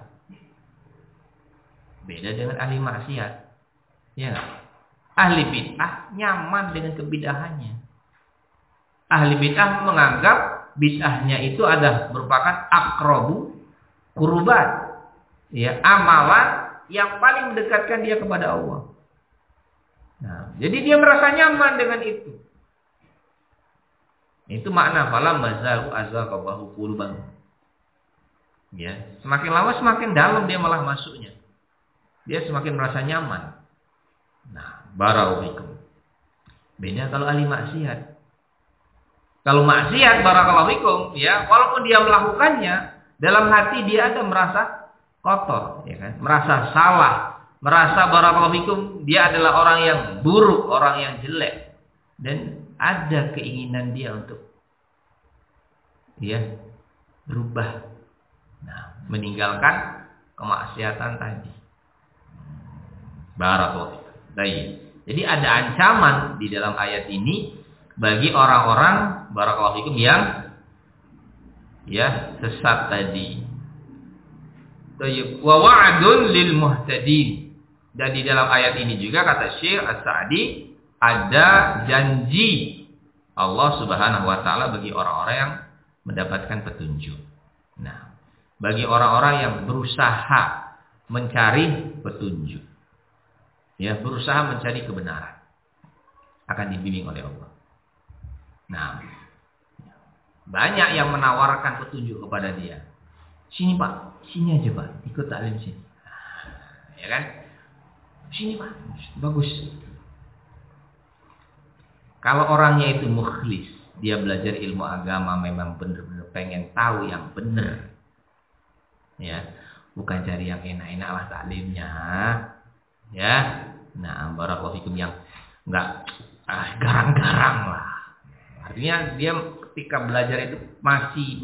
S1: Beda dengan ahli maksiat. Ya enggak? Ahli bid'ah nyaman dengan kebidahannya. Ahli bid'ah menganggap bid'ahnya itu adalah merupakan aqrabu qurbat. Ya, amalan yang paling mendekatkan dia kepada Allah. Nah, jadi dia merasa nyaman dengan itu. Itu makna falamma zaghu azaghallahu qulubahum. Ya, semakin lama semakin dalam dia malah masuknya. Dia semakin merasa nyaman. Nah, barakallahu. Beda kalau ahli maksiat. Kalau maksiat barakallahu fikum, ya, walaupun dia melakukannya, dalam hati dia ada merasa kotor, ya kan? Merasa salah, merasa barakallahu fikum dia adalah orang yang buruk, orang yang jelek, dan ada keinginan dia untuk ya berubah. Nah, meninggalkan kemaksiatan tadi. Barakallahu fikum. Baik. Jadi ada ancaman di dalam ayat ini bagi orang-orang barakallahu fikum yang ya sesat tadi. Wa wa'dun lil muhtadin. Dan di dalam ayat ini juga kata Syekh As-Sa'di ada janji Allah Subhanahu wa taala bagi orang-orang yang mendapatkan petunjuk. Nah, bagi orang-orang yang berusaha mencari petunjuk. Ya, berusaha mencari kebenaran. Akan dibimbing oleh Allah. Nah, banyak yang menawarkan petunjuk kepada dia. Sini Pak, sini aja Pak, ikut taklim sini. Ya kan? Sini Pak, bagus. Kalau orangnya itu mukhlis, dia belajar ilmu agama memang benar-benar pengen tahu yang benar. Ya, bukan cari yang enak-enak lah taklimnya. Ya. Nah, barakallahu fikum yang enggak garang-garang lah. Artinya dia ketika belajar itu masih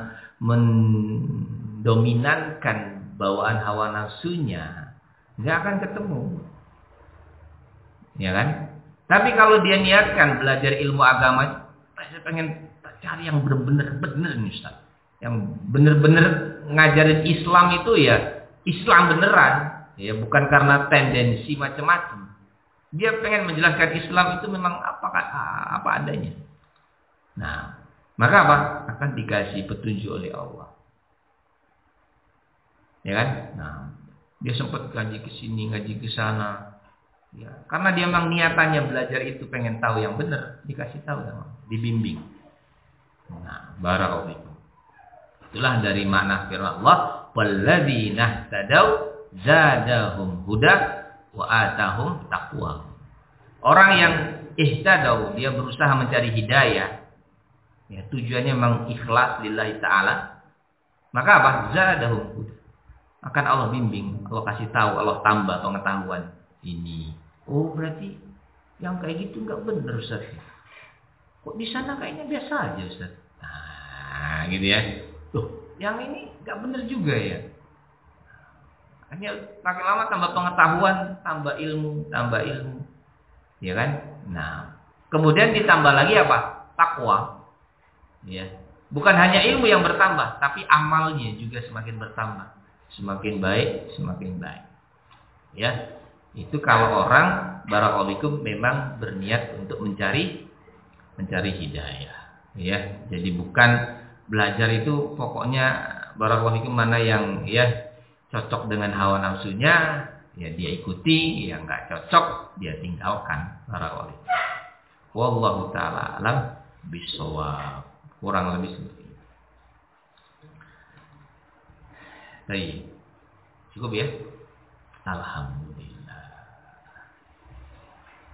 S1: mendominankan bawaan hawa nafsunya, nggak akan ketemu, ya kan? Tapi kalau dia niatkan belajar ilmu agama, saya pengen cari yang benar-benar nih Ustaz, yang benar-benar ngajarin Islam itu ya Islam beneran, ya bukan karena tendensi macam-macam. Dia pengen menjelaskan Islam itu memang apa adanya. Nah, maka apa? Akan dikasih petunjuk oleh Allah. Ya kan? Nah, dia sempat ngaji ke sini, ngaji ke sana. Ya, karena dia memang niatannya belajar itu pengen tahu yang benar, dikasih tahu sama, dibimbing. Nah, barakallahu fikum. Itulah dari makna firman Allah, "Walladzina tadaw zadahum huda wa atahum taqwa." Orang yang ihtadaw, dia berusaha mencari hidayah. Ya, tujuannya memang ikhlas lillahi ta'ala. Maka apa? Zadahum huda. Akan Allah bimbing, Allah kasih tahu, Allah tambah pengetahuan ini. Oh, berarti yang kayak gitu enggak benar Ustaz. Kok di sana kayaknya biasa aja Ustaz. Nah, gitu ya. Tuh, yang ini enggak benar juga ya. Hanya makin lama tambah pengetahuan, tambah ilmu. Ya kan? Nah, kemudian ditambah lagi apa? Takwa. Ya. Bukan hanya ilmu yang bertambah, tapi amalnya juga semakin bertambah. Semakin baik. Ya. Itu kalau orang barakallahu fikum memang berniat untuk mencari hidayah. Ya. Jadi bukan belajar itu pokoknya barakallahu fikum mana yang ya cocok dengan hawa nafsunya, ya dia ikuti, yang enggak cocok dia tinggalkan. Barakallahu fikum. Wallahu taala alam bisawab. Kurang lebih seperti itu. Baik. Cukup ya? Alhamdulillah.